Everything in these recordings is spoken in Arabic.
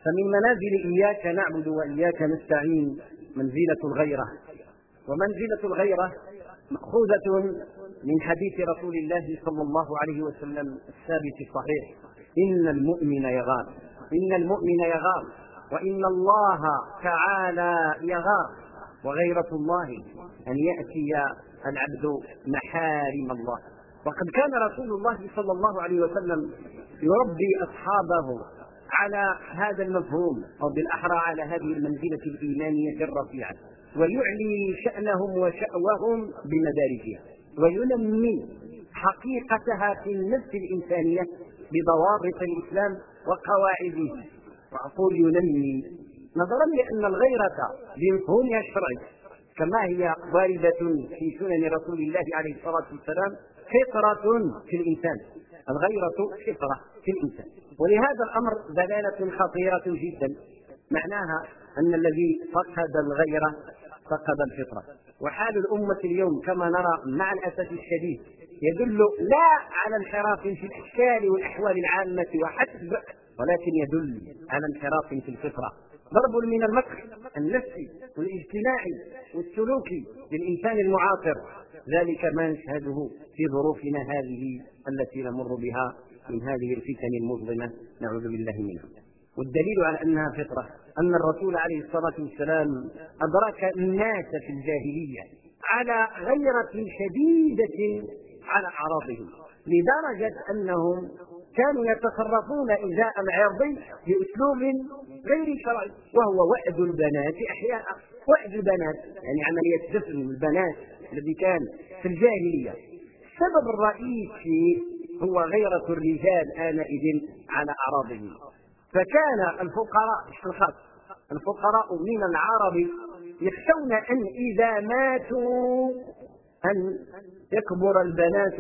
فمن منازل إياك نعبد وإياك نستعين منزلة الغيرة، ومنزلة الغيرة مأخوذة من حديث رسول الله صلى الله عليه وسلم الثابت الصحيح: إن المؤمن يغار، إن المؤمن يغار، وإن الله تعالى يغار، وغيرة الله أن يأتي العبد محارم الله. وقد كان رسول الله صلى الله عليه وسلم يربي أصحابه على هذا المفهوم، أو بالأحرى على هذه المنزلة الإيمانية الرفيعة، ويعلي شأنهم وشأوهم بمدارجها، وينمي حقيقتها في النفس الإنسانية بضوابط الإسلام وقواعده. وأقول ينمي نظرا لأن الغيرة بمفهومها الشرعي كما هي واردة في سنن رسول الله عليه الصلاة والسلام فطرة في الإنسان، الغيرة فطرة في الإنسان، ولهذا الأمر دلالة خطيرة جدا، معناها أن الذي فقد الغيرة فقد الفطرة. وحال الأمة اليوم كما نرى مع الأسف الشديد يدل لا على انحراف في الأشكال والأحوال العامة وحسب، ولكن يدل على انحراف في الفطرة، ضرب من المكر النفسي والاجتماعي والسلوكي للإنسان المعاصر. ذلك ما نشهده في ظروفنا هذه التي نمر بها من هذه الفتن المظلمة، نعوذ بالله منها. والدليل على أنها فطرة أن الرسول عليه الصلاة والسلام أدرك الناس في الجاهلية على غيرة شديدة على أعراضهم، لدرجة أنهم كانوا يتصرفون إزاء العرض بأسلوب غير شرعي، وهو وأد البنات أحياء، وأد البنات يعني عملية دفن البنات الذي كان في الجاهلية. السبب الرئيسي هو غيرة الرجال آنئذ على أعراضهم، فكان الفقراء من العرب يخشون أن إذا ماتوا أن يكبر البنات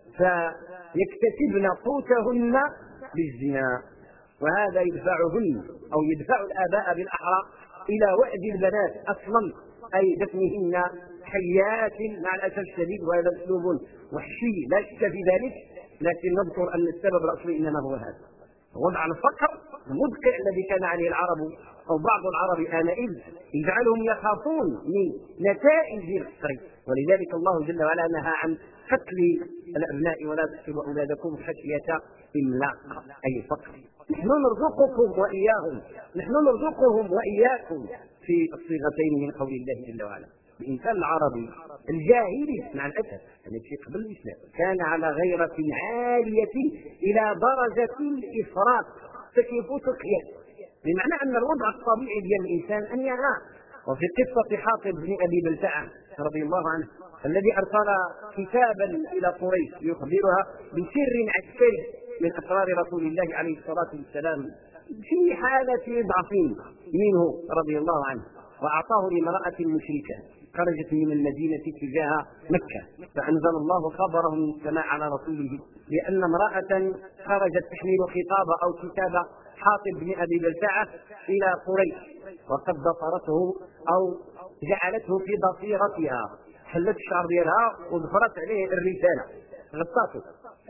فيكتسبن قوتهن بالزنا، وهذا يدفعهن أو يدفع الآباء بالأحرى إلى وأد البنات أصلا، أي دفنهن حيات مع الأسف الشديد، وهذا أسلوب وحشي لا شك في ذلك، لكن نذكر أن السبب الأصلي إنما هو هذا وضع الفقر المدقع الذي كان عليه العرب أو بعض العرب آنئذ يجعلهم يخافون من نتائج الفقر. ولذلك الله جل وعلا نهى عن قتل الأبناء: ولا تقتلوا أولادكم خشية إملاق، أي فقر. نحن نرزقكم وإياهم، نحن نرزقهم وإياكم في الصيغتين من قول الله جل وعلا. الإنسان العربي الجاهلي مع الأسف التي قبل الإسلام كان على غيرة عالية إلى درجة الإفراط، فكيف تقيا، بمعنى أن الوضع الطبيعي ديال الإنسان أن يغار. وفي قصة حاطب بن أبي بلتعة رضي الله عنه الذي أرسل كتابا إلى قريش يخبرها بسر عسكري من أسرار رسول الله عليه الصلاة والسلام في حالة ضعف منه رضي الله عنه، وأعطاه لامرأة مشركة خرجت من المدينة تجاه مكة، فأنزل الله خبره من السماء على رسوله لأن امرأة خرجت تحمل خطاب أو كتاب حاطب بن أبي بلتعة إلى قريش، وقد ضفرته أو جعلته في ضفيرتها، حلت الشعر ديالها وضفرت عليه الرسالة غطاته،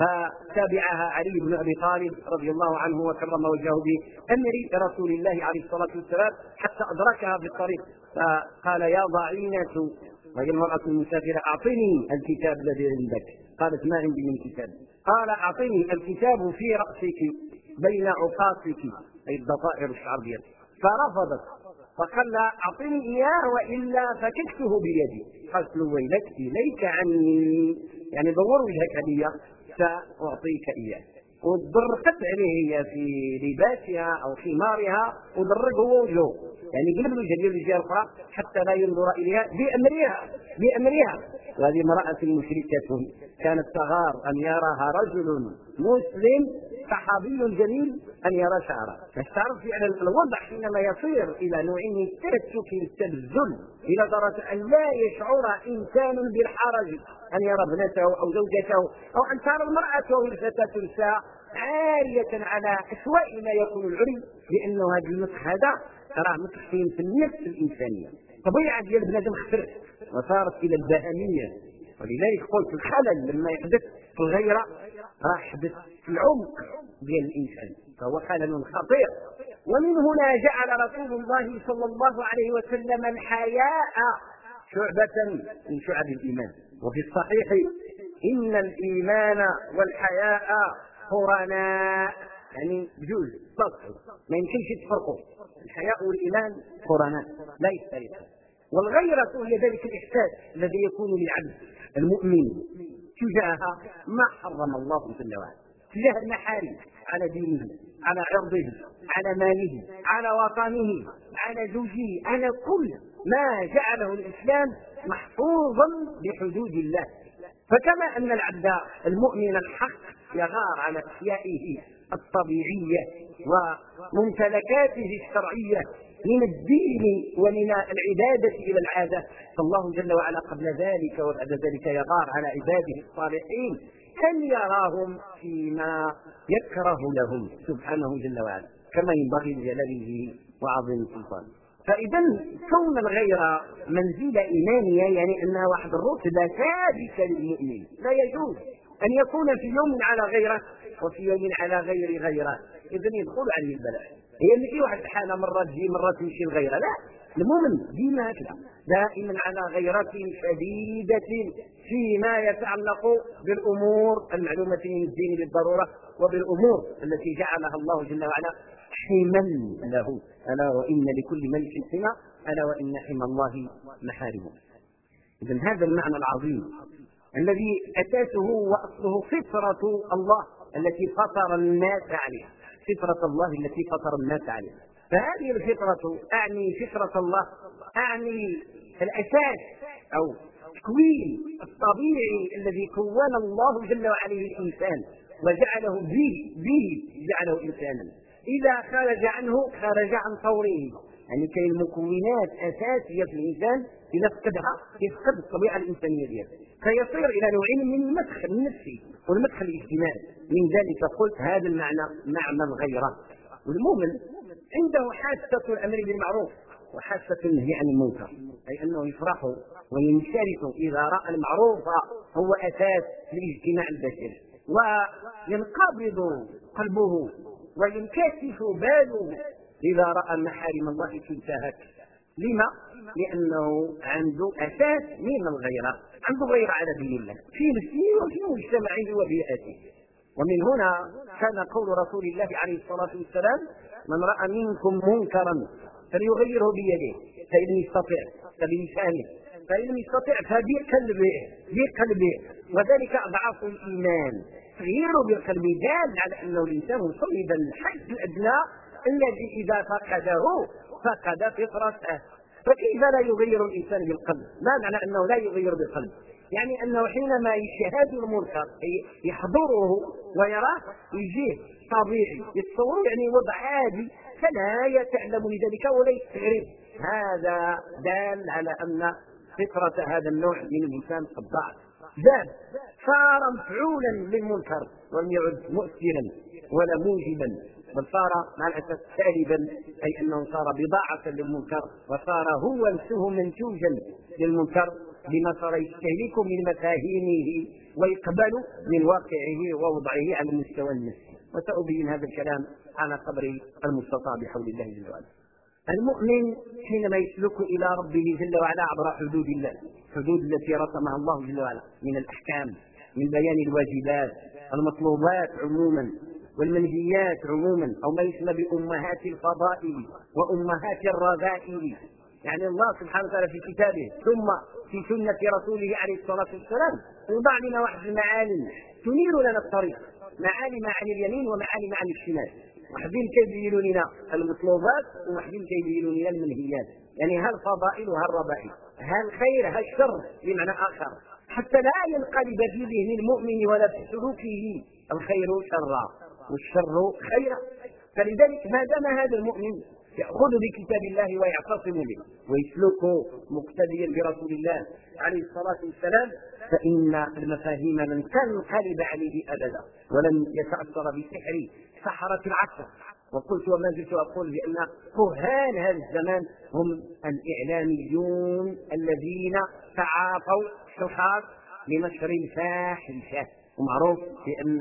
فتابعها علي بن أبي طالب رضي الله عنه وكرم وجهه بأمر رسول الله عليه الصلاة والسلام حتى أدركها في الطريق، فقال: يا ضعينة، وهي المرأة المسافرة: أعطني الكتاب الذي عندك. قالت: ما عندي من كتاب. قال: أعطني الكتاب في رأسك بين عقاصك، أي الضفائر الشعر ديالك. فرفضت، فقال: أعطني إياه وإلا فككته بيدي. قالت له: ويلك إليك عني، يعني دور وجهك لي سأعطيك إياه. ودرقت عليه هي في لباسها أو خمارها، ودرق هو وجهه، يعني قلب الوجه ديال الجهة الأخرى حتى لا ينظر إليها بأمرها. وهذه امرأة مشركة كانت تغار أن يراها رجل مسلم صحابي جميل أن يرى شعره. تعرف على الوضع حينما يصير إلى نوع من التشك التبذل إلى درجة أن لا يشعر إنسان بالحرج أن يرى ابنته أو زوجته، أو أن ترى المرأة أو الفتاة تنسى عارية على أسوأ ما يكون العري، لأنه هذا المسخ هذا راه متحكم في النفس الإنسانية. طبيعة ديال بنادم خسرت وصارت إلى البهمية. ولذلك قلت الخلل لما يحدث في الغيرة راه يحدث في العمق ديال الإنسان، فهو خلل خطير ومن هنا جعل رسول الله صلى الله عليه وسلم الحياء شعبة من شعب الإيمان. وفي الصحيح إن الإيمان والحياء قرناء، يعني بجوز صدق ما يمكنش تفرقوا، الحياء والإيمان قرناء لا يختلفان. والغيرة هي ذلك الإحساس الذي يكون للعبد المؤمن تجاه ما حرم الله جل وعلا، تجاه المحارم، على دينه، على عرضه، على ماله، على وطنه، على زوجه، على كل ما جعله الإسلام محفوظا بحدود الله. فكما أن العبد المؤمن الحق يغار على أشيائه الطبيعية وممتلكاته الشرعية من الدين ومن العبادة إلى العادة، فالله جل وعلا قبل ذلك وبعد ذلك يغار على عباده الصالحين أن يراهم فيما يكره لهم سبحانه جل وعلا كما ينبغي لجلاله وعظيم سلطانه. فإذا كون الغيرة منزلة إيمانية يعني أنها واحد الرتبة ثابتة للمؤمن، لا يجوز أن يكون في يوم على غيره وفي يوم على غير غيره، إذن يدخل عليه البلاء. هي ماشي واحد الحالة مرة تجي مرة تمشي الغيرة، لا، المؤمن ديما هكذا دائما على غيرة شديدة فيما يتعلق بالأمور المعلومة من الدين بالضرورة وبالأمور التي جعلها الله جل وعلا حما له. ألا وإن لكل ملك حمى، ألا وإن حمى الله محارمه. إذن هذا المعنى العظيم الذي أساسه وأصله فطرة الله التي فطر الناس عليها، فطرة الله التي فطر الناس عليها. فهذه الفطرة أعني فطرة الله، أعني الأساس أو التكوين الطبيعي الذي كون الله جل وعلا الإنسان وجعله به جعله إنسانا. إذا خرج عنه خرج عن طوره، يعني كاين مكونات أساسية في الإنسان إذا فقدها يفقد الطبيعة الإنسانية ديالها، فيصير إلى نوعين من المدخل النفسي والمدخل الاجتماعي. من ذلك قلت هذا المعنى معنى الغيرة. والمؤمن عنده حاسة الأمر بالمعروف وحاسة النهي عن المنكر، أي أنه يفرح وينشرح إذا رأى المعروف هو أساس للاجتماع البشري، وينقبض قلبه وينكشف باله إذا رأى محارم الله تنتهك. لما؟ لأنه عنده أساس من الغيرة، عنده غيرة على دين الله في نفسه وفي مجتمعه وبيئته. ومن هنا كان قول رسول الله عليه الصلاة والسلام: من رأى منكم منكرا فليغيره بيده، فإن لم يستطع فبلسانه، فإن لم يستطع فبقلبه، وذلك أضعاف الإيمان. تغييره بالقلب دال على أنه الإنسان وصل إلى الحد الأدنى الذي إذا فقده فقد فطرته. فكيف لا يغير الإنسان بالقلب؟ ما معنى أنه لا يغير بالقلب؟ يعني أنه حينما يشاهد المنكر يحضره ويراه يجيه طبيعي يتصور يعني وضع عادي فلا يتعلم لذلك ولا يستغرب. هذا دال على أن فطرة هذا النوع من الإنسان قد ضاعت، صار مفعولا للمنكر ولم يعد مؤثرا ولا موجبا، بل صار مع الأسف سالبا، أي أنه صار بضاعة للمنكر وصار هو نفسه منتوجا للمنكر بما صار يستهلك من مفاهيمه ويقبل من واقعه ووضعه على المستوى النفسي. وسأبين هذا الكلام على قدر المستطاع بحول الله جل وعلا. المؤمن حينما يسلك إلى ربه جل وعلا عبر حدود الله، الحدود التي رسمها الله جل وعلا من الأحكام، من بيان الواجبات، المطلوبات عموما والمنهيات عموما، أو ما يسمى بأمهات الفضائل وأمهات الرذائل. يعني الله سبحانه وتعالى في كتابه ثم في سنة رسوله عليه الصلاة والسلام يوضع لنا واحد المعالم تنير لنا الطريق، معالم عن اليمين ومعالم عن الشمال. واحدين كيبينوا لنا المطلوبات وواحدين كيبينوا لنا المنهيات، يعني ها الفضائل وها الرذائل، ها الخير ها الشر بمعنى آخر، حتى لا ينقلب في ذهن المؤمن ولا في سلوكه الخير شرا والشر خيرا. فلذلك ما دام هذا المؤمن يأخذ بكتاب الله ويعتصم به ويسلك مقتديا برسول الله عليه الصلاة والسلام، فإن المفاهيم لن تنقلب عليه أبدا ولن يتأثر بسحر سحرة العصر. وقلت وما زلت أقول بأن كهان هذا الزمان هم الإعلاميون الذين تعاطوا شحاط لنشر الفاحشة. ومعروف بأن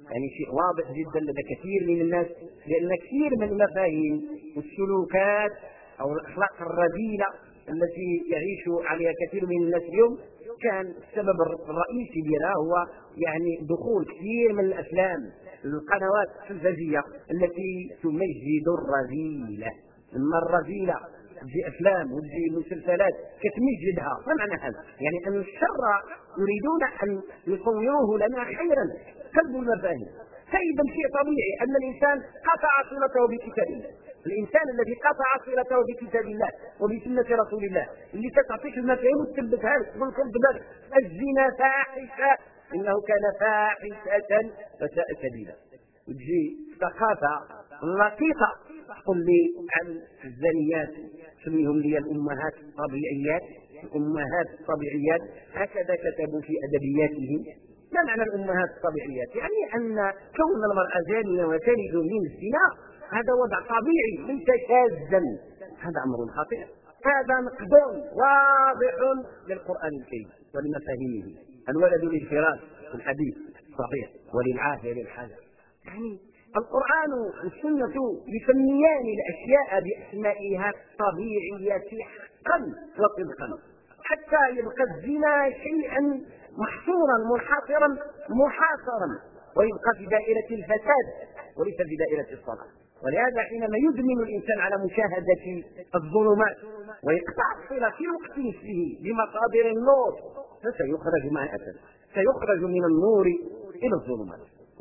يعني شيء واضح جدا لدى كثير من الناس، لأن كثير من المفاهيم والسلوكات أو الأخلاق الرذيلة التي يعيش عليها كثير من الناس اليوم كان السبب الرئيسي لها هو يعني دخول كثير من الأفلام القنوات التلفزيونية التي تمجد الرذيلة. لما الرذيلة تجي أفلام وتجي مسلسلات كتمجدها، ما معنى هذا؟ يعني أن الشر يريدون أن يصوروه لنا خيرا كذب المفاهيم. فإذا شيء طبيعي أن الإنسان قطع صلته بكتاب الله. الإنسان الذي قطع صلته بكتاب الله وبسنة رسول الله اللي كتعطيك المفاهيم وتثبتها لك تقول بالك الزنا فاحشة، إنه كان فاحشة فساء سبيلا. وتجي ثقافة لقيطة تقول لي عن الزانيات سميهم لي الأمهات الطبيعيات، الأمهات الطبيعيات هكذا كتبوا في أدبياتهم. ما معنى الأمهات الطبيعيات؟ يعني أن كون المرأة زانية وتلد من الزنا هذا وضع طبيعي ليس شاذا، هذا أمر خطير، هذا نقد واضح للقرآن الكريم ولمفاهيمه. الولد للفراش في الحديث صحيح وللعاهر للحجر. يعني القرآن والسنة يسميان الأشياء بأسمائها الطبيعية حقا وصدقا، حتى يبقى الزنا شيئا محصورا منحصرا محاصرا ويبقى في دائرة الفساد وليس في دائرة الصلاة. ولهذا حينما يدمن الإنسان على مشاهدة الظلمات ويقطع الصلة في وقت نفسه بمصادر النور فسيخرج مع الأسف، سيخرج من النور إلى الظلمات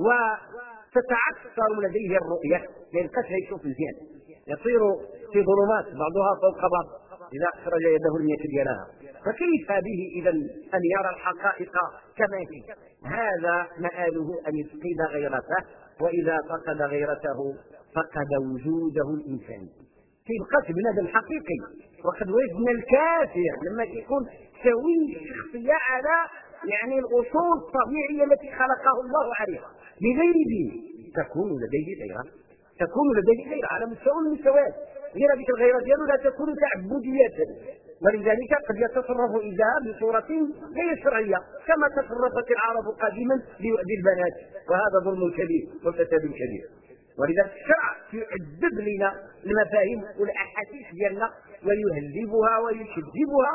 وتتعثر لديه الرؤية، لأن كشف يشوف مزيان يصير في ظلمات بعضها فوق بعض إذا أخرج يده لم يكد يراها. فكيف به إذا أن يرى الحقائق كما هي؟ هذا مآله أن يفقد غيرته، وإذا فقد غيرته فقد وجوده الإنساني. كيبقى بنادم حقيقي. وقد وجدنا الكافر لما يكون سوي الشخصية على يعني الأصول الطبيعية التي خلقه الله عليها بغير دين تكون لديه غيرة، تكون لديه غيرة على مستوى المستويات. غير بك الغيرة ديالو لا تكون تعبدية، ولذلك قد يتصرف إذا بصورة غير شرعية كما تصرفت العرب قديما ليؤذي البنات، وهذا ظلم كبير وفساد كبير. ولذلك الشرع يعذب لنا المفاهيم والأحاسيس ديالنا ويهذبها ويشذبها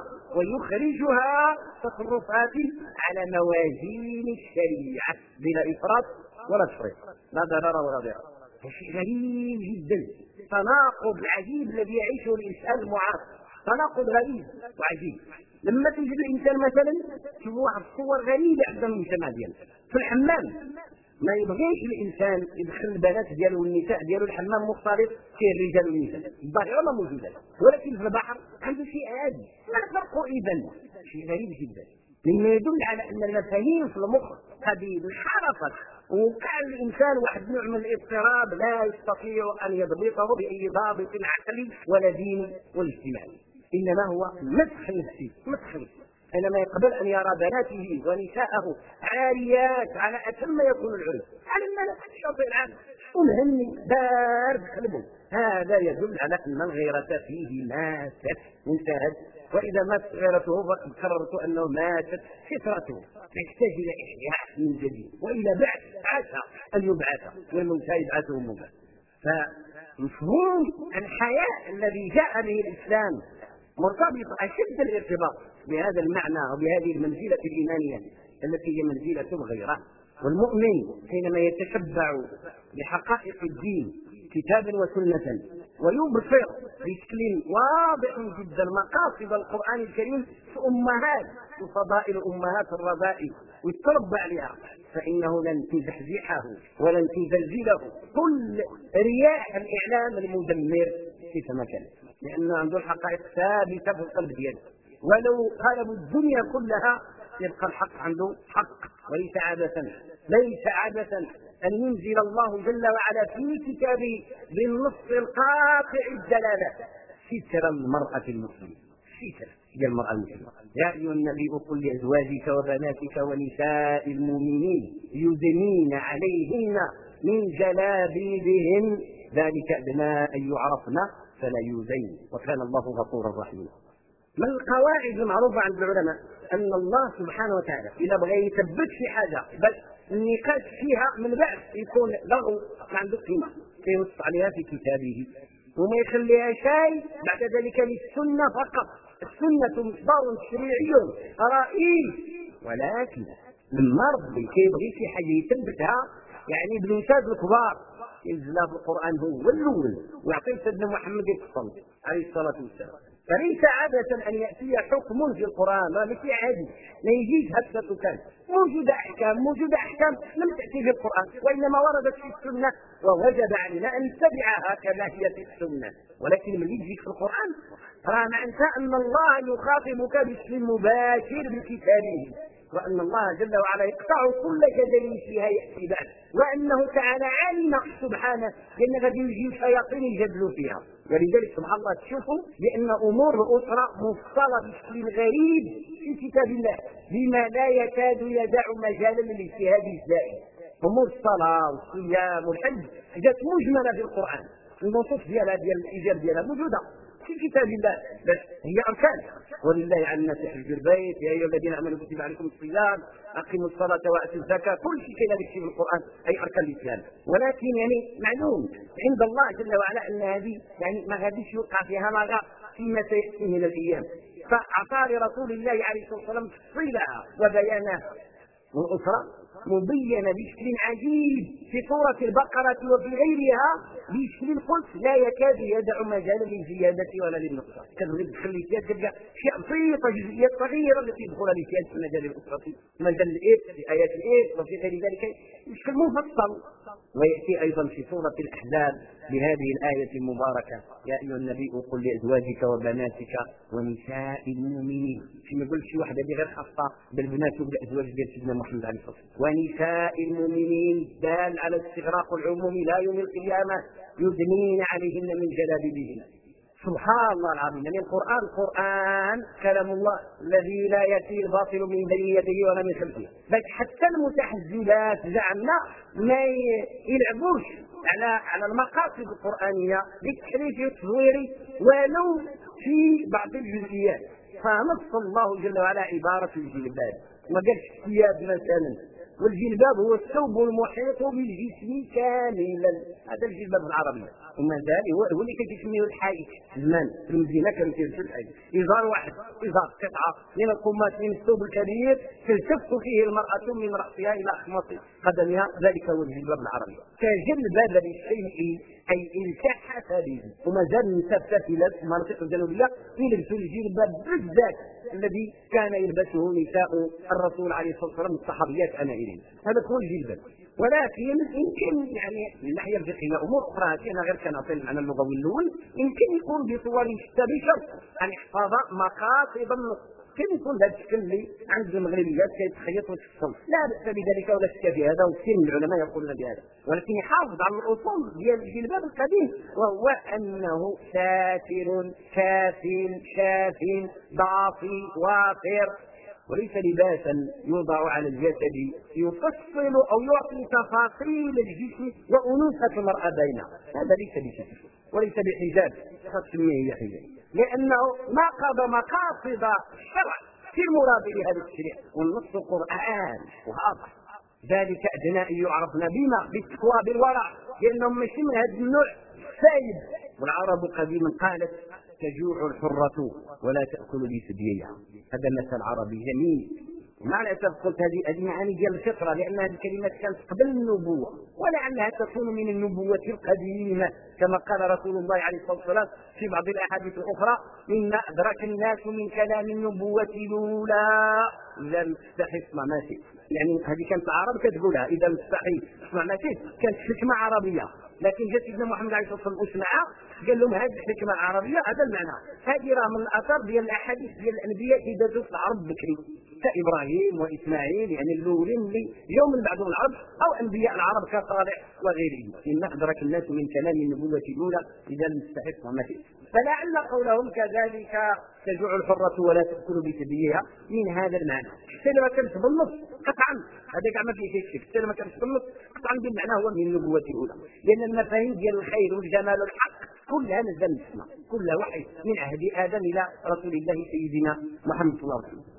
ويخرجها تصرفات على موازين الشريعة بلا إفراط ولا تفريط، لا ضرر ولا ضرر. شيء غريب جدا، تناقض العجيب الذي يعيشه الإنسان المعاصر، تناقض غريب وعجيب. لما تجد الإنسان مثلا تشوف واحد الصور غريبة عند المجتمع ديالنا في الحمام، ما يبغيش الانسان يدخل البنات ديالو والنساء ديالو الحمام مختلط فيه الرجال والنساء، الظاهره ما موجوده، ولكن في البحر عنده شيء عادي. ما الفرق اذا؟ شيء غريب جدا، مما يدل على ان المفاهيم في المخ قد انحرفت وكان الانسان واحد نوع من الاضطراب لا يستطيع ان يضبطه باي ضابط عقلي ولا ديني ولا اجتماعي، انما هو مسخ نفسي، مسخ نفسي. حينما يقبل أن يرى بناته ونساءه عاريات على أتم يكون العرف على الملأ الشاطئ العام ومهني بارد قلبه، هذا يدل على أن الغيرة فيه ماتت انتهت، وإذا ماتت غيرته فقد قررت أنه ماتت فطرته، يحتاج إلى إحياء من جديد وإلى بعث عسى أن يبعث والمنتهى يبعثه مبعث. فمفهوم الحياة الذي جاء به الإسلام مرتبط أشد الارتباط بهذا المعنى وبهذه المنزلة الإيمانية التي هي منزلة الغيرة. والمؤمن حينما يتشبع بحقائق الدين كتابا وسنة ويبصر بشكل واضح جدا مقاصد القرآن الكريم في أمهات وفضائل أمهات الرذائل ويتربى عليها، فإنه لن تزحزحه ولن تزلزله كل رياح الإعلام المدمر كيفما كان، لأنه عنده الحقائق ثابتة في القلب دياله. ولو قلبوا الدنيا كلها يبقى الحق عنده حق، وليس عبثا، ليس عبثا أن ينزل الله جل وعلا في كتابه بالنص القاطع الدلالة ستر المرأة المسلمة، ستر هي المرأة المسلمة. يا أيها النبي قل لأزواجك وبناتك ونساء المؤمنين يدنين عليهن من جلابيبهن ذلك أدنى أن يعرفن فلا يؤذين وكان الله غفورا رحيما. من القواعد المعروفة عند العلماء أن الله سبحانه وتعالى إذا بغى يثبت في حاجة بس النقاش فيها من بعد يكون لغو ما عنده قيمه كينص عليها في كتابه وما يخليها شيء بعد ذلك للسنه فقط. السنه مصدر تشريعي رئيس، ولكن لما ربي كيبغي شي حاجه يثبتها يعني بالمثال الكبار ينزلها في القران هو الاول ويعطي سيدنا محمد يفصل عليه الصلاه والسلام. فليس عادة أن يأتي حكم في القرآن، ما مثل عادي لا يجيش هكذا كان موجودة أحكام لم تأتي في القرآن وإنما وردت في السنة ووجب علينا أن نتبعها كما هي في السنة. ولكن من يجيك في القرآن راه معناتها أن الله يخاطبك باسم مباشر بكتابه، وأن الله جل وعلا يقطع كل جدل فيها يأتي بعد، وأنه تعالى علم سبحانه بأن غادي يجي شياطين يجادلوا فيها. ولذلك سبحان الله تشوفوا بأن أمور الأسرة مفصلة بشكل غريب في كتاب الله بما لا يكاد يدع مجالا للاجتهاد الزائد. أمور الصلاة والصيام والحج جات مجملة في القرآن، النصوص ديالها ديال الإيجاب ديالها موجودة في كتاب الله، بس هي أركان. ولله على الناس حج البيت يا أيها الذين آمنوا كتب عليكم الصيام أقيموا الصلاة وآتوا الزكاة، كل شيء كاين في القرآن أي أركان الإسلام. ولكن يعني معلوم عند الله جل وعلا أن هذه يعني ما غاديش يوقع فيها لغط فيما سيأتي من الأيام، فأعطى لرسول الله عليه الصلاة والسلام تفصيلها وبيانها. والأسرة مبينة بشكل عجيب في سورة البقرة وفي غيرها بشكل قلت لا يكاد يدع مجالا للزيادة ولا للنقصان. كذلك تخلي فيها تلقى شيء بسيطة جزئيات صغيرة التي تدخل لزيادة في مجال الأسرة، مجال الإيد في آيات الإيد وفي غير ذلك بشكل مفصل. ويأتي أيضا في سورة الأحزاب بهذه الآية المباركة يا أيها النبي قل لأزواجك وبناتك ونساء المؤمنين، ما يقولش شي واحدة غير خاصة بالبنات وبالأزواج ديال سيدنا محمد عليه الصلاة والسلام. ونساء المؤمنين دال على استغراق العموم لا يوم القيامة يدنين عليهن من جلابيبهن. سبحان الله العظيم، يعني القرآن كلام الله الذي لا يأتي الباطل من بين يديه ولا من خلفه. بل حتى المتحزبات زعمنا ما يلعبوش على المقاصد القرآنية بالتحريف والتزوير ولو في بعض الجزئيات. فنص الله جل وعلا عبارة الجلباب، ما قالش الثياب مثلا، والجلباب هو الثوب المحيط بالجسم كاملا، هذا الجلباب العربي. وما زال هو اللي كيسميه الحائط زمان في المدينه كانوا كيلبسوا الحائط، ازار واحد، ازار قطعه من القماش من الثوب الكبير تلتف فيه المراه من راسها الى اخماص قدمها، ذلك هو الجلباب العربي. كجلباب للشيء اي التحف به. وما زال النساء في المناطق الجنوبيه يلبسوا الجلباب بالذات الذي كان يلبسه نساء الرسول عليه الصلاه والسلام الصحابيات انائلين، هذا هو الجلباب. ولكن يمكن يعني من الناحيه الفقهيه امور اخرى كاينه غير كنعطي المعنى اللغوي الاول، يمكن يكون بصور شتى بشرط ان يحفظ مقاصد النص. كان يكون هذا الشكل اللي عند المغربيات كيتخيط ويتفصل، لا باس بذلك ولا شك في هذا، وكثير من العلماء يقولون بهذا، ولكن يحافظ على الاصول ديال الجلباب القديم، وهو انه ساتر كاف شاف ضافي وافر، وليس لباسا يوضع على الجسد يفصل او يعطي تفاصيل الجسم وانوثه المراه بينها، هذا ليس بشيء وليس بحجاب تسميه هي حجاب، لانه ناقض مقاصد الشرع في المراد بهذا التشريع، والنص قرآن واضح. ذلك ادنى ان يعرفن بما بالتقوى بالورع، لانهم ماشي من هذا النوع سايب. والعرب قديما قالت تجوع الحرة ولا تأكل بثدييها، هذا مثل عربي جميل. ومع الأسف قلت هذه معاني ديال الفطرة، لأن هذه الكلمات كانت قبل النبوة، ولعلها تكون من النبوة القديمة، كما قال رسول الله عليه الصلاة والسلام في بعض الأحاديث الأخرى إن أدرك الناس من كلام النبوة الأولى إذا مستحي اسمع ما شئت. يعني هذه كانت العرب كتقولها إذا مستحي اسمع ما شئت، كانت حكمة عربية. لكن جاء سيدنا محمد عليه الصلاه والسلام اسمعها قال لهم هذه الحكمه العربيه، هذا المعنى. هذه راه من الاثار ديال الاحاديث ديال الانبياء اللي دازوا في العرب بكري، كابراهيم واسماعيل، يعني الاولين اللي يوم من بعدهم العرب او انبياء العرب كصالح وغيرهم. ان ادرك الناس من كلام النبوه الاولى اذا المستحق وما شئت. فلعل قولهم كذلك تجوع الحره ولا تاكل بثدييها من هذا المعنى. حتى لما كانت بالنص قطعا هذا كاع ما فيه شيء، حتى لما كانت بالنص قطعا بالمعنى هو من النبوه الاولى، لان المفاهيم ديال الخير والجمال والحق كلها نزل السماء، كلها وحي من عهد ادم الى رسول الله سيدنا محمد صلى الله عليه وسلم.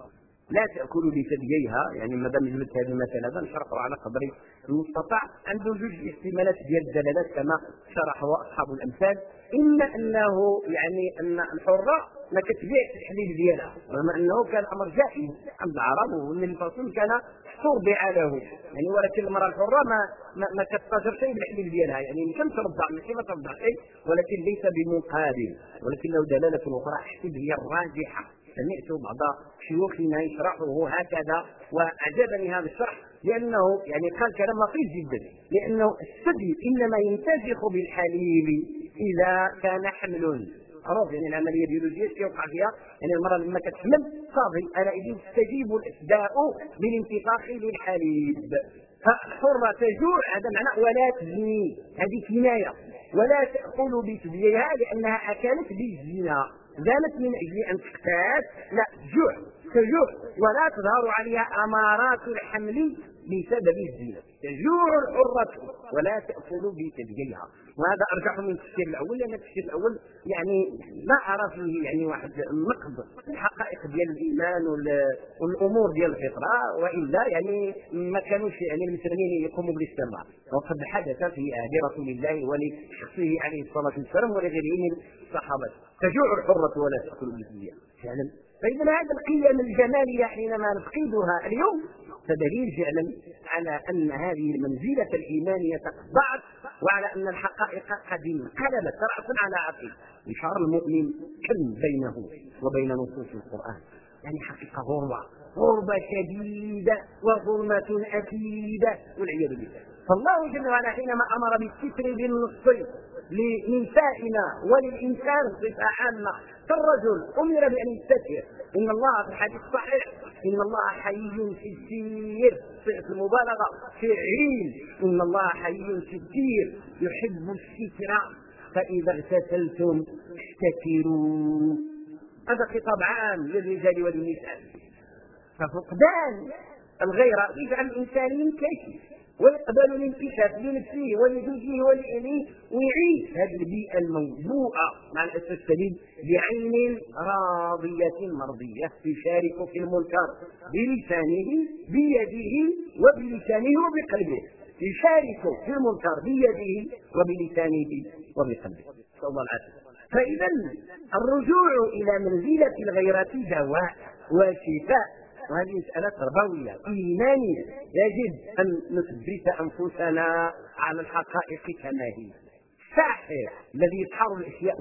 لا تأكل بثدييها، يعني ما دام جبت هذه المسألة نشرحها على قدر المستطاع. عنده جوج احتمالات ديال الدلالات كما شرحوا أصحاب الأمثال. إما أنه يعني أن الحرة ما كتبيعش الحليب ديالها، رغم أنه كان أمر جائز عند العرب، والنبي صلى الله عليه وسلم كان ترضع له يعني، ولكن المرأة الحرة ما كتتاجر شيء بالحليب ديالها، يعني يمكن ترضع ماشي ما ترضع شيء، ولكن ليس بمقابل، ولكن له دلالة أخرى أحسب هي الراجحة. سمعت بعض شيوخنا يشرحه هكذا وأعجبني هذا الشرح، لأنه يعني قال كلام لطيف جدا، لأنه الثدي إنما ينتفخ بالحليب إذا كان حمل. خلاص يعني العملية البيولوجية كيوقع فيها، يعني المرأة لما كتحمل صافي أنا إذن تستجيب الأسداء بالانتفاخ للحليب. فالحرة تجوع هذا معنى ولا تزني، هذه كناية، ولا تأكل بثدييها لأنها أكلت بالزنا، زانت من أجل أن تقتات، لا جوع، تجوع ولا تظهر عليها أمارات الحمل بسبب الزنا، تجوع الحرة ولا تأكل بثدييها. وهذا أرجح من التفسير الأول، لأن التفسير الأول يعني لا أرى فيه يعني واحد نقد الحقائق ديال الإيمان والأمور ديال الفطرة، وإلا يعني ما كانوش يعني المسلمين يقوموا بالاستمرار. وقد حدث في عهد رسول الله ولشخصه عليه الصلاة والسلام ولغيره من الصحابة. تجوع الحرة ولا تأكل بالثدييها فعلا. فإذا هذا القيم الجمالية حينما نفقدها اليوم فدليل فعلا على أن هذه المنزلة الإيمانية قد ضاعت، وعلى أن الحقائق قد انقلبت رأسا على عقل. إشار المؤمن كم بينه وبين نصوص القرآن، يعني حقيقة غربة شديدة وظلمة أكيدة والعياذ بالله. فالله جل وعلا حينما أمر بالستر بالنص لنسائنا وللإنسان صفة عامة، فالرجل أمر بأن يستتر. إن الله في الحديث الصحيح إن الله حي ستير، صيغة المبالغة فعيل، إن الله حي ستير يحب الستر، فإذا اغتسلتم احتكروا. هذا خطاب عام للرجال وللنساء. ففقدان الغيرة يجعل الإنسان ينكشف ويقبل الانكشاف لنفسه ولزوجه ولأهله، ويعيش هذه البيئة الموبوءة مع الأسف الشديد بعين راضية مرضية، يشارك في المنكر بلسانه بيده وبلسانه وبقلبه، يشارك في المنكر بيده وبلسانه وبقلبه، نسأل الله العافية. فإذا الرجوع إلى منزلة الغيرة دواء وشفاء، وهذه مسألة تربوية إيمانية يجب أن نثبت أنفسنا على الحقائق كما هي. الساحر الذي يسحر الأشياء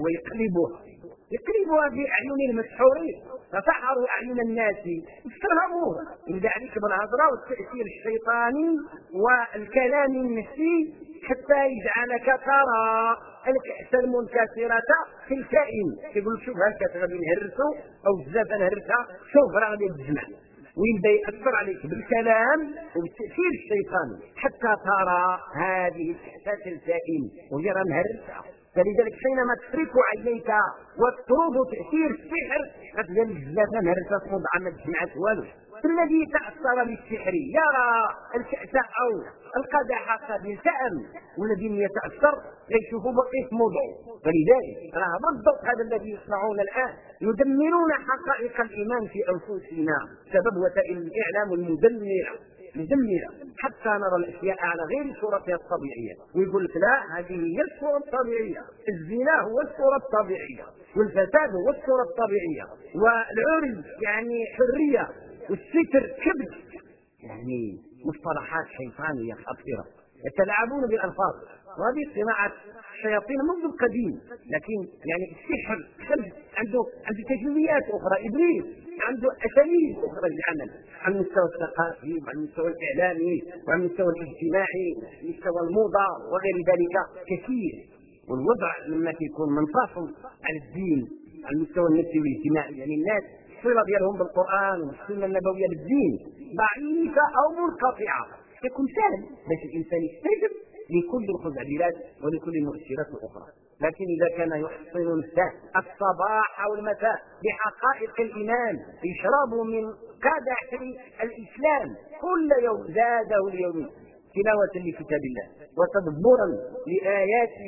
يقلبها بأعين المسحورين، فسحروا أعين الناس استرهبوها، يبدأ عليك بالهضرة والتأثير الشيطاني والكلام النفسي حتى يجعلك ترى الكأس المنكسرة في الكائن. يقول شوف هالكأس غادي نهرسو أو بزاف نهرسها، شوف راه غادي تجمع، ويبدا يأثر عليك بالكلام وبالتأثير الشيطاني حتى ترى هذه الكأس الكائن وهي راه مهرسة. فلذلك حينما تفرك عينيك وتطرد تأثير السحر غتلقى بزاف مهرسة تفضع ما تجمعت والو. الذي تأثر بالسحر يرى الكأس أو القدح قد التأم، والذي يتأثر يشوف بقية موضوع. فلذلك راه بالضبط هذا الذي يصنعون الآن، يدمرون حقائق الإيمان في أنفسنا بسبب وسائل الإعلام المدمرة حتى نرى الأشياء على غير صورتها الطبيعية، ويقول لك لا هذه هي الصورة الطبيعية، الزنا هو الصورة الطبيعية، والفساد هو الصورة الطبيعية، والعري يعني حرية، والستر كبت، يعني مصطلحات شيطانية خطيرة يتلاعبون بالألفاظ. وهذه صناعة الشياطين منذ القديم، لكن يعني السحر عنده تجربيات أخرى، إبليس عنده أساليب أخرى للعمل على المستوى الثقافي وعلى المستوى الإعلامي وعلى المستوى الاجتماعي وعلى مستوى الموضة وغير ذلك كثير. والوضع لما يكون منفصل عن الدين على المستوى النفسي والاجتماعي، يعني الناس الصلة ديالهم بالقرآن والسنة النبوية بالدين ضعيفة أو منقطعة، يكون سهل باش الإنسان يستجب لكل الخزعبلات ولكل المؤثرات الأخرى. لكن إذا كان يحصن نفسه الصباح والمساء بحقائق الإيمان، يشرب من قدح الإسلام كل يوم زاده اليوم تلاوة لكتاب الله وتدبرا لآياته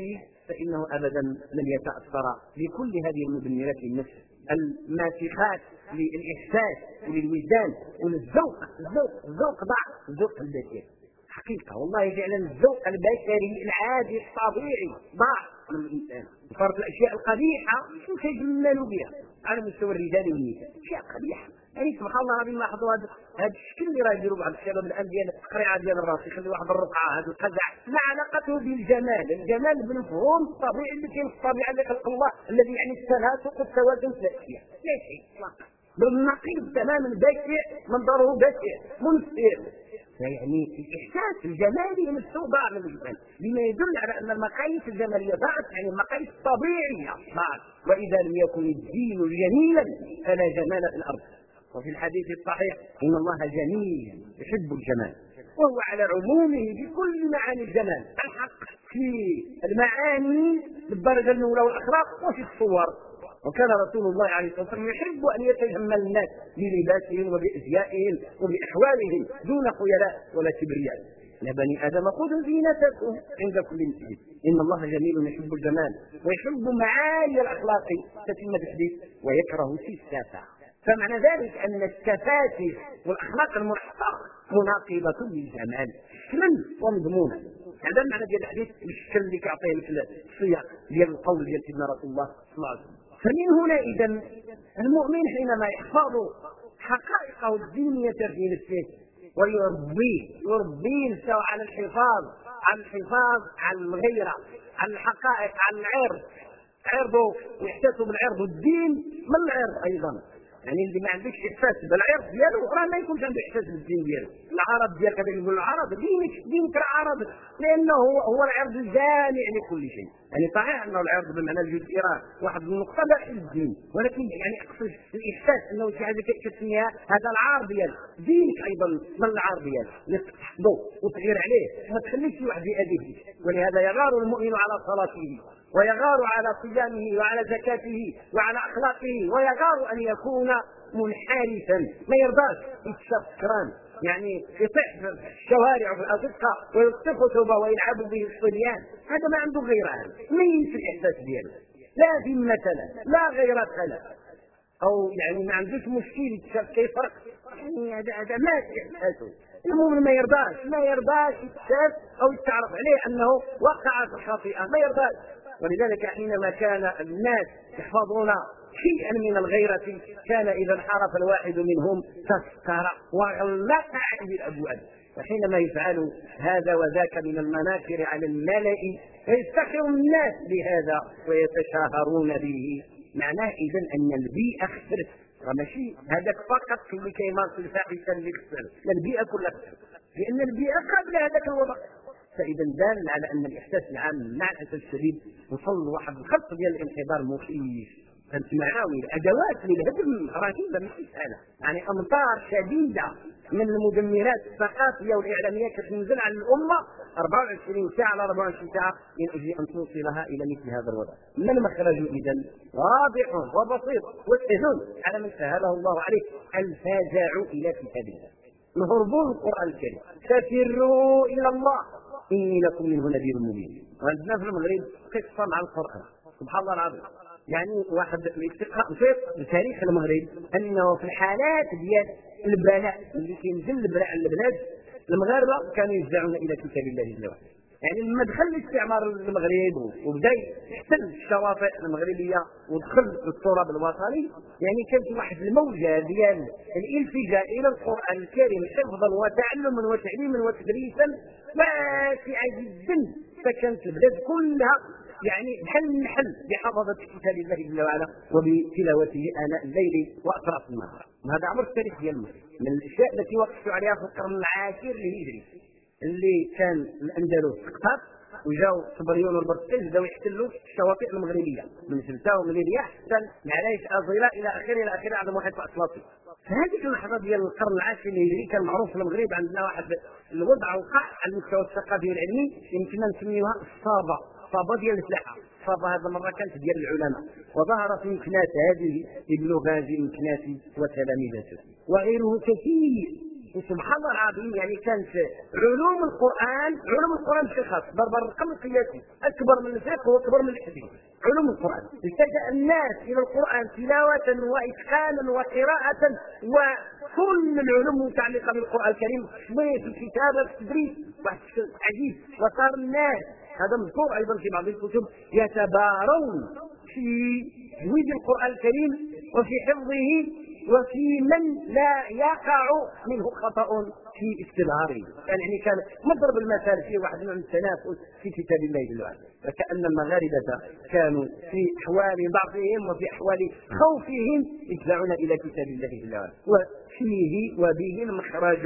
فإنه أبدا لن يتأثر بكل هذه المدمرات للنفس الماسخات للإحساس وللوجدان وللذوق. الذوق ضاع، الذوق البشري حقيقة والله فعلا الذوق البشري العادي الطبيعي ضاع من الإنسان. فرط الأشياء القبيحة يتجمل بها على مستوى الرجال والنساء، أشياء قبيحة. يعني سبحان الله العظيم لاحظوا هذا الشكل اللي راه يديروا بعض الشباب الان ديال التقريعه ديال الراس، يخلي واحد الرقعه هذا القزع، ما علاقته بالجمال؟ الجمال بالمفهوم الطبيعي اللي كاين في الطبيعه اللي خلق الله، الذي يعني التناسق والتوازن في الاشياء، لا شيء اطلاقا، بالنقيض تماما، بشع منظره بشع منفر. يعني الاحساس الجمالي نفسه ضاع من الانسان، بما يدل على ان المقاييس الجماليه ضاعت، يعني المقاييس الطبيعيه ضاعت. واذا لم يكن الدين جميلا فلا جمال في الارض. وفي الحديث الصحيح إن الله جميل يحب الجمال، وهو على عمومه بكل معاني الجمال، الحق في المعاني بالدرجة الأولى والأخلاق وفي الصور. وكان رسول الله عليه الصلاة والسلام يحب أن يتجمل الناس بلباسهم وبأزيائهم وبأحوالهم دون خيلاء ولا كبرياء. يا بني آدم خذوا زينتكم عند كل مسجد إن الله جميل يحب الجمال ويحب معاني الأخلاق تتم الحديث ويكره السفاسة. فمعنى ذلك أن التفاسف والأخلاق المرحقة مناقضة للجمال شكلا ومضمونا. هذا المعنى ديال الحديث بالشكل اللي كيعطيه لك السياق ديال القول ديال سيدنا رسول الله صلى الله عليه وسلم. فمن هنا إذا المؤمن حينما يحفظ حقائقه الدينية في نفسه ويربي نفسه على الحفاظ على الغيرة، على الحقائق، على عرضه ويحتسب العرض والدين من العرض أيضا. يعني اللي ما عندوش احساس بالعرض ديالو راه ما يكونش عنده احساس بالدين ديالو. العرض ديالك هذا يقول العرض دينك راه عرض، لانه هو العرض الجامع لكل شيء. يعني صحيح انه العرض بمعنى الجزئي راه واحد النقطه لا في الدين، ولكن يعني اقصد الاحساس انه شي حاجه كتسميها هذا العار ديالك، دينك ايضا من العار ديالك اللي تحفظه وتغير عليه، ما تخليش شي واحد يأذيه. ولهذا يغار المؤمن على صلاته ويغار على صيامه وعلى زكاته وعلى أخلاقه، ويغار أن يكون منحرفا، ما يرضاش يتشاف سكران، يعني يطيح في الشوارع وفي الأزقة ويلصق ثوبه ويلعب به الصبيان. هذا ما عنده غيرة، ما ينسى الإحساس دياله، لا ذمة له لا غيرة له، أو يعني ما عندوش مشكل يتشاف كيف فرق، يعني هذا ما إحساسه. المؤمن ما يرضاش يتشاف أو يتعرف عليه أنه وقع في الخطيئة، ما يرضاش. ولذلك حينما كان الناس يحفظون شيئا من الغيرة كان إذا انحرف الواحد منهم تستر وغلق عليه الأبواب. وحينما يفعل هذا وذاك من المناكر على الملأ فيفتخر الناس بهذا ويتشاهرون به، معناه إذا أن البيئة خسرت. وماشي هذاك فقط اللي كيمارس الفاحشة اللي خسر، البيئة كلها خسرت، لأن البيئة قبل هذاك الوضع. فإذا دال على أن الإحساس العام مع الأسف الشديد وصل لواحد الخط ديال الانحدار مخيف. فالمعاوي الأدوات للهدم رهيبة مش سهلة، يعني أمطار شديدة من المدمرات الثقافية والإعلامية كتنزل على الأمة 24 ساعة على 24 ساعة من أجل أن توصلها إلى مثل هذا الوضع. ما المخرج إذن؟ واضح وبسيط وسهل على من سهله الله عليه، الفاجع إلى كتاب الله، الهربون القرآن الكريم، تفروا إلى الله إني لكم منه نذير مبين. وعندنا في المغرب قصة مع القرآن سبحان الله العظيم. يعني واحد يقرأ في تاريخ المغرب أنه في الحالات ديال البلاء اللي كينزل البلاء على البلاد، المغاربة كانوا يرجعون إلى كتاب الله جل وعلا. يعني لما دخل الاستعمار المغرب وبدا يحتل الشواطئ المغربية ودخل التراب الوطني، يعني كانت واحد الموجة ديال الالتجاء إلى القرآن الكريم حفظا وتعلما وتعليما وتدريسا واسعة جدا. فكانت البلاد كلها يعني بحال النحل بحفظة كتاب الله جل وعلا وبتلاوته آناء الليل وأطراف النهار. وهذا عبر التاريخ ديال المغرب من الأشياء التي وقفت عليها في القرن العاشر الهجري، اللي كان الأندلس سقطت وجاو الصبريون والبرتغال بداو يحتلوا الشواطئ المغربية من سلتا ومن ليبيا حتى معلايش أزيلاء إلى آخره على محيط الأطلسي. فهذه اللحظة ديال القرن العاشر الهجري كان معروف في المغرب عندنا واحد الوضع وقع على المستوى الثقافي والعلمي يمكننا نسميوها الصابة ديال الفلاحة. الصابة هذا مرة كانت ديال العلماء، وظهرت يمكنات هذه ابن غازي يمكناتي وتلاميذته وغيره كثير وسبحان الله العظيم يعني كانت علوم القرآن بشكل خاص ضرب الرقم القياسي أكبر من الفقه وأكبر من الحديث. علوم القرآن التجأ الناس إلى القرآن تلاوة وإتقانا وقراءة وكل العلوم المتعلقة بالقرآن الكريم شوية في الكتابة في التدريس واحد الشيء عجيب. وصار الناس هذا مذكور أيضا في بعض الكتب يتبارون في تجويد القرآن الكريم وفي حفظه وفي من لا يقع منه خطأ في استظهاره. يعني كان مضرب المثال في واحد من التنافس في كتاب الله جل وعلا، فكأن المغاربة كانوا في أحوال ضعفهم وفي أحوال خوفهم يدفعون إلى كتاب الله جل وعلا وفيه وبه المخرج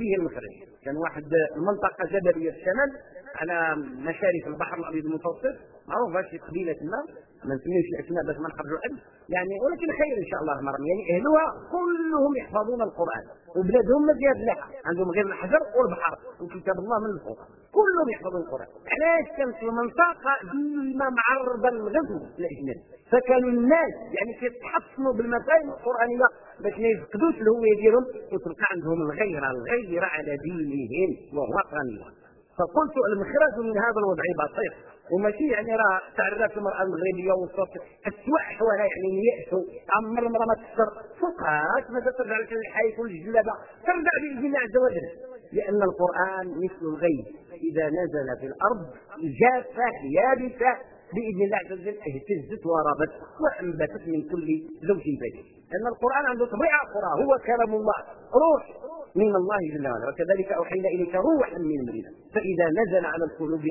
كان واحد المنطقة جبلية الشمال على مشارف البحر الأبيض المتوسط معروفة في قبيلة ما نسميوش الاسماء باش ما نخرجوا العد يعني، ولكن خير ان شاء الله مرم يعني اهلها كلهم يحفظون القران وبلادهم ما فيها فلاحه عندهم غير الحجر والبحر وكتاب الله من الفوق كلهم يحفظون القران. علاش كانت المنطقه ديما معرضه للغزو الاجنبي، فكانوا الناس يعني كيتحصنوا بالمفاهيم القرانيه باش ما يفقدوش الهويه ديالهم وتلقى عندهم الغيره على دينهم ووطنهم. فقلت المخرج من هذا الوضع بسيط وماشي يعني راه تعرفت المراه المغربيه وصلت اسوء احوالها يعني يأسوا عمر ما تكسر فقهات ماذا ترجع لك الحيث والجلابه ترجع باذن الله عز وجل، لان القران مثل الغيث اذا نزل في الارض جافه يابسه باذن الله عز وجل اهتزت وربت وانبتت من كل زوج بهيج، لان القران عنده طبيعه اخرى هو كلام الله روح من الله جل وعلا، وكذلك اوحينا اليك روحا من امرنا فاذا نزل على القلوب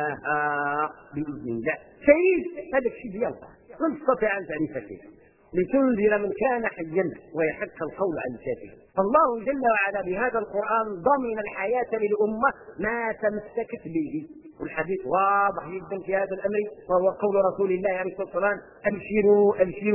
احياها باذن الله. شيء هذا الشيء ديالك لن تستطيع ان تعرف كيف لتنذر من كان حيا ويحق القول عن الكافرين. فالله جل وعلا بهذا القران ضمن الحياه للامه ما تمسكت به، والحديث واضح جدا في هذا الامر وهو قول رسول الله عليه الصلاه والسلام ابشروا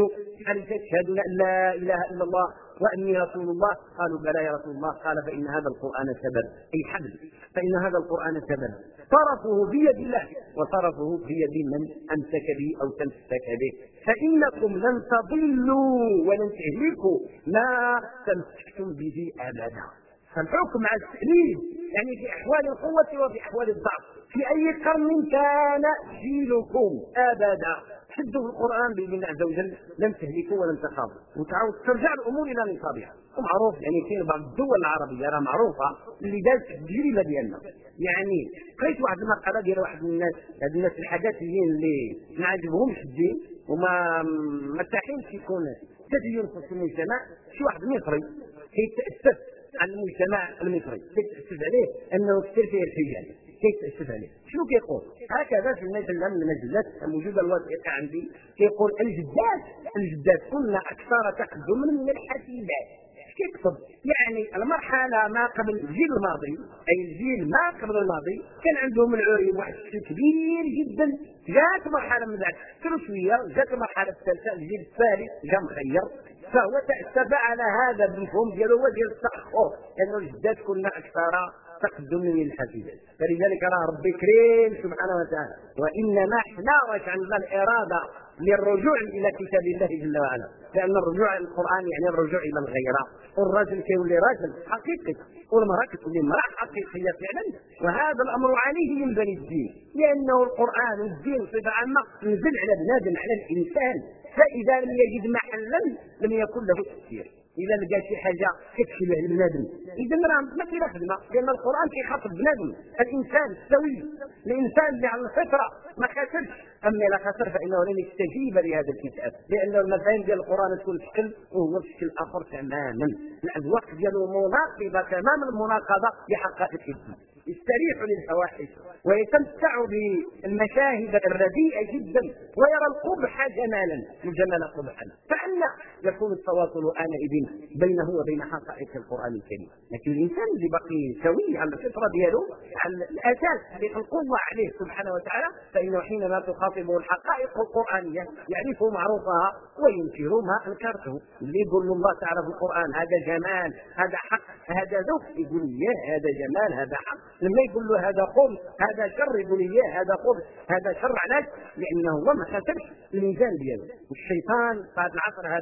هل تشهدون ان لا اله الا الله واني رسول الله؟ قالوا بلى يا رسول الله. قال فان هذا القران سبب اي حبل، فان هذا القران سبب طرفه بيد الله وطرفه بيد من امسك به او تمسك به، فانكم لن تضلوا ولن تهلكوا ما تمسكتم به ابدا. فالحكم على التأليف يعني في احوال القوه وفي احوال الضعف في اي قرن كان جيلكم ابدا شدوا القرآن بإذن الله عز وجل لن تهلكوا ولن تخافوا وتعاود ترجع الأمور إلى نصابها. ومعروف يعني في بعض الدول العربية راه معروفة اللي دازت التجربة ديالنا، يعني قريت واحد المقالة ديال واحد من الناس هاد الناس الحداثيين اللي ما عجبهمش الدين وما مرتاحينش يكون تدين في المجتمع، شي واحد مصري كيتأسف على المجتمع المصري كيتأسف عليه أنه كثير فيه الحجاج كيتأسف عليه. شنو كيقول؟ هكذا في المجلة من المجلات الموجودة الواثقة عندي كيقول الجدات كنا أكثر تقدما من الحفيدات. كيقصد يعني المرحلة ما قبل الجيل الماضي أي الجيل ما قبل الماضي كان عندهم العري واحد الشيء كبير جدا، جات مرحلة من بعد كل شوية جات المرحلة الثالثة الجيل الثالث جا مخير فهو تأسف على هذا المفهوم ديالو وديال التأخر لأن الجدات كنا أكثر تقدم من الحفيدات. فلذلك راه ربي كريم سبحانه وتعالى وانما احنا وجعلنا الاراده للرجوع الى كتاب الله جل وعلا، لان الرجوع الى القران يعني الرجوع الى الغيره، والرجل كيولي راجل حقيقي والمراه كتولي امراه حقيقيه فعلا، وهذا الامر عليه ينبني الدين لانه القران والدين بصفه عامه نزل على بنادم على الانسان، فاذا لم يجد محلا لم يكن له تفسير. إذا لقى شي حاجة كتشبه البنادم إذا راه ما كاينه خدمة، لأن القرآن كيخاطب بنادم الإنسان السوي الإنسان اللي على الفطرة ما خسرش، أما إذا خسر فإنه لن يستجيب لهذا الكتاب لأن المفاهيم ديال القرآن تكون شكل وهو شكل آخر تماما، الأذواق ديالو مناقضة تماما المناقضة لحقائق الدين، يستريح للفواحش ويتمتع بالمشاهد الرديئة جدا ويرى القبح جمالا والجمال قبحا، فأنا يكون التواصل آنئذ بينه وبين حقائق القرآن الكريم. لكن الإنسان اللي باقي سوي على الفطرة ديالو على الأساس اللي خلقه الله عليه سبحانه وتعالى فإنه حينما تخاطبه الحقائق القرآنية يعرف معروفها وينكر ما أنكرته. اللي يقول الله تعالى في القرآن هذا جمال هذا حق هذا ذوق يقول ياه هذا جمال هذا حق، لما يقول له هذا خبث هذا شر يقول ياه هذا خبث هذا شر. علاش؟ لأنه هو ما خسرش الميزان ديالو، والشيطان في هذا العصر هذا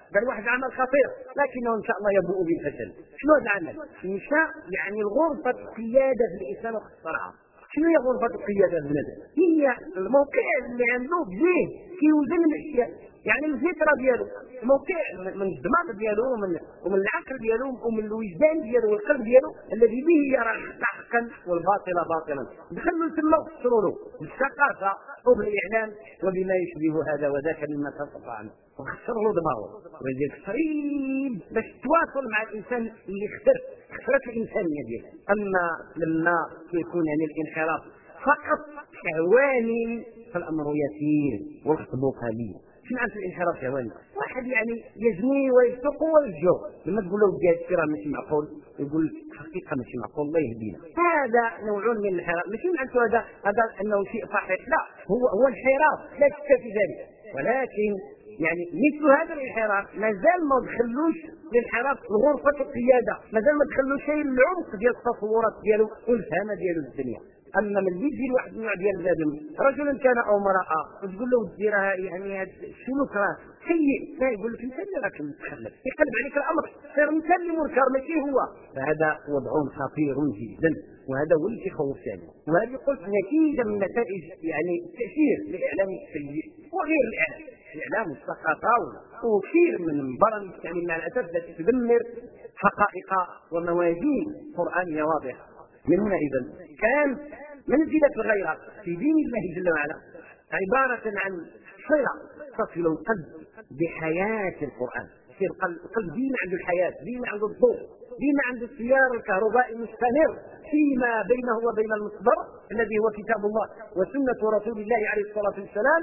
قال واحد عمل خطير لكنه ان شاء الله يبوء بالفشل. شنو هذا العمل؟ انشاء يعني الغرفه القياده في الانسان واختصارها. شنو هي غرفه القياده في الناس؟ هي الموقع اللي عنده فيه كيوزن الاشياء، يعني الفكره ديالو موقع من الدماغ ديالو ومن العقل ديالو ومن الوجدان ديالو والقلب ديالو الذي به يرى حقا والباطل باطلا. دخلوا تما وفسروا له بالثقافه وبالاعلام وبما يشبه هذا وذاك مما تصف عنه وخسر له دماغه. ولذلك صعيب باش تواصل مع الانسان اللي خسرت الانسانيه ديالو. اما لما يكون يعني الانحراف فقط شهواني فالامر يسير والخطب قليل. شنو معنى الانحراف شهواني؟ واحد يعني يزني ويسرق ويفجر، لما تقول له بدي هذا ماشي معقول يقول لك حقيقه ماشي معقول الله يهدينا. هذا نوع من الانحراف، ماشي معناته هذا انه شيء صحيح، لا، هو انحراف لا شك في ذلك، ولكن يعني مثل هذا الانحراف مازال ما دخلوش الانحراف غرفه القياده، مازال ما دخلوش شيء العمق ديال التصورات ديالو والفهم ديالو للدنيا. اما من يجي واحد النوع ديال الادم رجل كان او امراه وتقول له ديرها يعني هذا السلوك راه سيء، لا يقول لك انت اللي راك متخلف، يقلب عليك الامر صير انت اللي منكر ماشي هو. فهذا وضع خطير جدا، وهذا هو اللي يخوف ثاني. وهذه قلت نتيجه من نتائج يعني تاثير الاعلام السيء وغير الاعلام والثقافه وكثير من البرامج يعني مع الاسف التي تدمر حقائق وموازين قرانيه واضحه. من هنا اذا كان منزله الغيره في دين الله جل وعلا عباره عن صله تصل القلب بحياه القران. يصير القلب ديما عنده الحياه، ديما عنده الضوء، ديما عنده التيار الكهربائي المستمر فيما بينه وبين المصدر الذي هو كتاب الله وسنه رسول الله عليه الصلاه والسلام،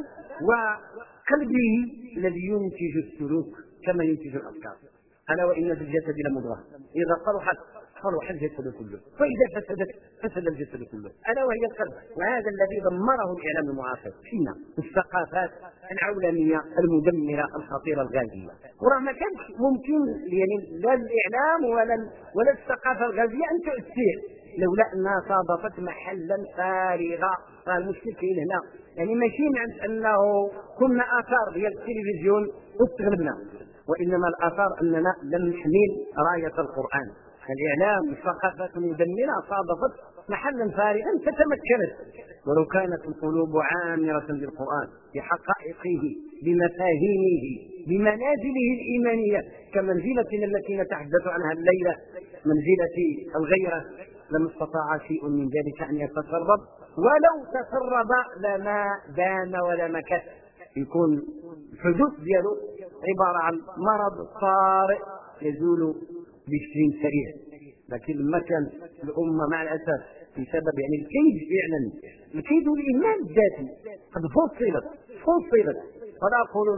وقلبه الذي ينتج السلوك كما ينتج الافكار. الا وان في الجسد لمضغه اذا صلحت صلح الجسد كله واذا فسدت فسد الجسد كله، الا وهي القلب. وهذا الذي دمره الاعلام المعاصر فينا، الثقافات العولميه المدمره الخطيره الغازيه. وراه ما كانش ممكن يعني لا الاعلام ولا الثقافه الغازيه ان تؤثر لولا انها صادفت محلا فارغا. فالمشكل كاين هنا، يعني ماشي مع انه كنا اثار ديال التلفزيون واستغربنا، وانما الاثار اننا لم نحمل رايه القران. الاعلام والثقافات المدمره صادفت محلا فارغا فتمكنت. ولو كانت القلوب عامره بالقران بحقائقه بمفاهيمه بمنازله الايمانيه كمنزلتنا التي نتحدث عنها الليله منزله الغيره، لم استطاع شيء من ذلك ان يتسرب، ولو تسرب لما دام ولا مكث. يكون الحدوث ديالو عباره عن مرض طارئ يزول بشكل سريع. لكن لما كان الامه مع الاسف بسبب يعني الكيد فعلا الكيد والاهمال الذاتي قد فصلت ولا اقول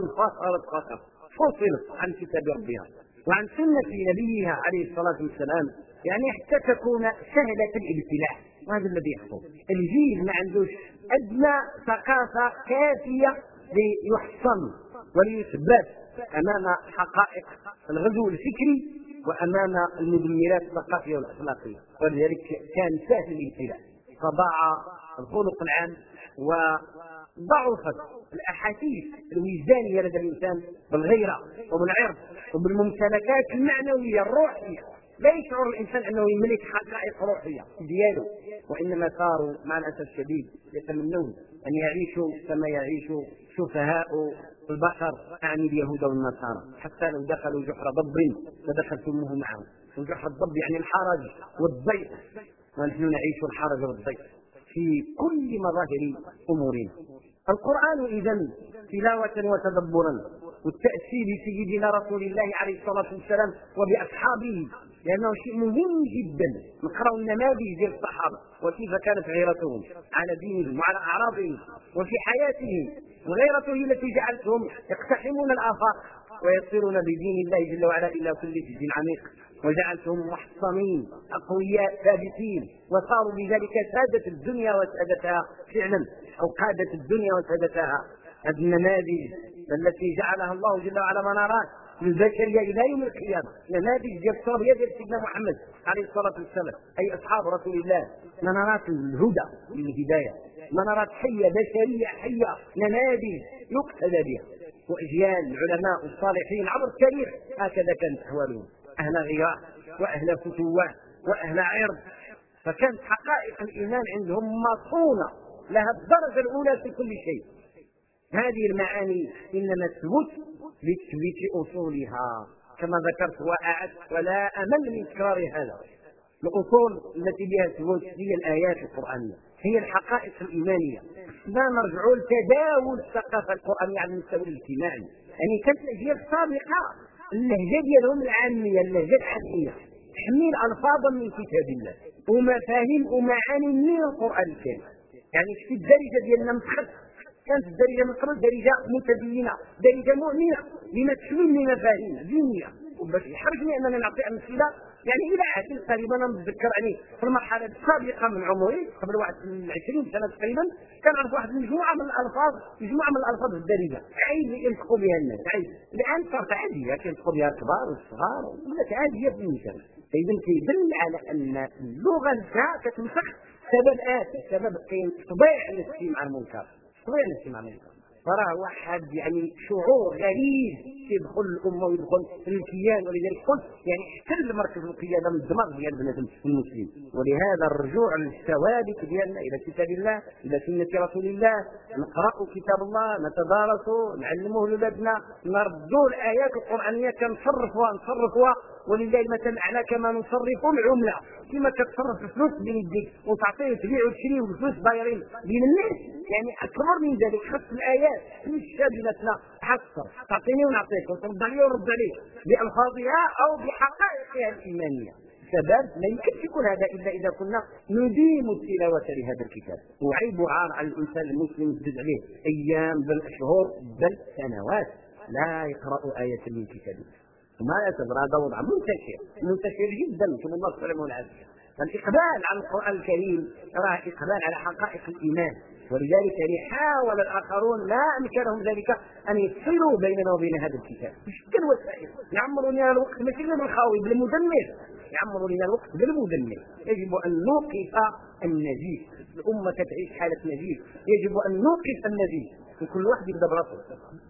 فصلت عن كتاب ربها وعن سنه نبيها عليه الصلاه والسلام، يعني حتى تكون سهله الابتلاع. وهذا الذي يحصل. الجيل ما عندوش ادنى ثقافه كافيه ليحصن وليثبت امام حقائق الغزو الفكري وامام المدمرات الثقافيه والاخلاقيه، ولذلك كان سهل الابتلاع. فضاع الخلق العام وضعفت الاحاسيس الوجدانيه لدى الانسان بالغيره وبالعرض وبالممتلكات المعنويه الروحيه. لا يشعر الانسان انه يملك حقائق روحيه دياله، وانما صاروا مع الاسف الشديد يتمنون ان يعيشوا كما يعيش سفهاء البشر، اعني اليهود والنصارى، حتى لو دخلوا جحر ضب لدخلتموه معهم. وجحر الضب يعني الحرج والضيق، ونحن نعيش الحرج والضيق في كل مظاهر امورنا. القران اذا تلاوه وتدبرا والتاسي بسيدنا رسول الله عليه الصلاه والسلام وباصحابه، لانه شيء مهم جدا. نقرأ النماذج ديال الصحابه وكيف كانت غيرتهم على دينهم وعلى اعراضهم وفي حياتهم، وغيرته التي جعلتهم يقتحمون الافاق ويصيرون بدين الله جل وعلا الى كل سجن عميق، وجعلتهم محصنين اقوياء ثابتين، وصاروا بذلك ساده الدنيا وسادتها فعلا، او قاده الدنيا وسادتها. هذه النماذج التي جعلها الله جل وعلا منارات للبشريه الى يوم القيامه، نماذج ديال التربيه ديال سيدنا محمد عليه الصلاه والسلام، اي اصحاب رسول الله، منارات الهدى والهدايه، منارات حيه بشريه حيه، نماذج يقتدى بها. وأجيال العلماء الصالحين عبر التاريخ هكذا كانت أحوالهم، أهل غيرة وأهل فتوة وأهل عرض. فكانت حقائق الإيمان عندهم مصونة لها الدرجة الأولى في كل شيء. هذه المعاني إنما تثبت لتثبيت أصولها كما ذكرت وأعدت ولا أمل من تكرار هذا. الأصول التي بها ثبوت هي الآيات القرآنية، هي الحقائق الإيمانية. ما نرجعوا لتداول الثقافة القرآنية على المستوى الاجتماعي. يعني كانت الأجيال السابقة اللهجة ديالهم العامية، اللهجة العامية تحمل ألفاظا من كتاب الله ومفاهيم ومعاني من القرآن الكريم. يعني في الدرجة ديالنا متخصص، كانت الدرجة من قبل درجة متدينة، درجة مؤمنة بما تحمل من مفاهيم دينية. وباش يحرجني أننا نعطي أمثلة يعني إلى عهد قريبا أنا متذكر يعني في المرحلة السابقة من عمري قبل 20 سنة تقريبا كان عرف واحد مجموعة من الألفاظ الدارجة عيب ينطقوا بها الناس، عيب. الآن صارت عادية كينطقوا بها الكبار والصغار ولات عادية في المجتمع. فإذا كيدل على أن اللغة نفسها كتنسخ سبب كاين تطبيع نفسي مع المنكر، فراه واحد يعني شعور غريب يدخل الامه ويدخل الكيان، ولذلك قلت يعني احتل مركز القياده من الدماغ ديال بنادم المسلم. ولهذا الرجوع للثوابت ديالنا الى كتاب الله الى سنه رسول الله، نقرأ كتاب الله، نتدارسوا، نعلموه لولادنا، نردوا الايات القرانيه كنصرفوها ولله المثل الاعلى كما نصرف العمله، كما كتصرف الفلوس بين يديك وتعطيه تبيع وتشري والفلوس دايرين بين الناس. يعني اكبر من ذلك خص الايات مش شابلتنا حصر تعطيني ونعطيك وترد علي ورد عليك بألفاظها او بحقائقها الايمانيه. سبب لا يمكن يكون هذا الا اذا كنا نديم التلاوه لهذا الكتاب. وعيب وعار على الانسان المسلم تزيد عليه ايام بل اشهر بل سنوات لا يقرا ايه من كتاب الله. وما يعتبر هذا وضع منتشر جدا نسأل الله السلامه والعافيه. فالاقبال على القران الكريم راه اقبال على حقائق الايمان، ولذلك يعني حاول الاخرون لا امكنهم ذلك ان يفصلوا بيننا وبين هذا الكتاب بشتى الوسائل. يعمروا لنا الوقت ماشي بالخاوي بالمدمر، يعمروا لنا الوقت بالمدمر. يجب ان نوقف النزيف، الامه تعيش حاله نزيف، يجب ان نوقف النزيف وكل واحد يبدا براسه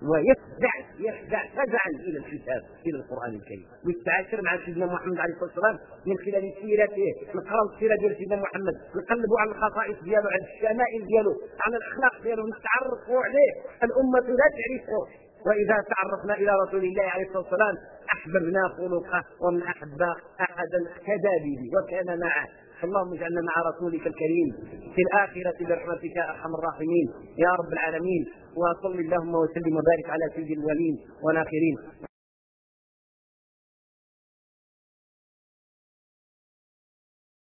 ويفزع فزعا الى الكتاب الى القران الكريم، ويتعاشر مع سيدنا محمد عليه الصلاه والسلام من خلال سيرته. نقراو السيره ديال سيدنا محمد، نقلبوا على الخصائص ديالو، على الشمائل ديالو، على الاخلاق ديالو، نتعرفوا عليه. الامه لا تعرفه، واذا تعرفنا الى رسول الله عليه الصلاه والسلام احببنا خلقه، ومن احب احدا اهتدى به وكان معه. اللهم اجعلنا مع رسولك الكريم في الآخرة برحمتك يا أرحم الراحمين يا رب العالمين. وصل اللهم وسلم وبارك على سيد الأولين والآخرين.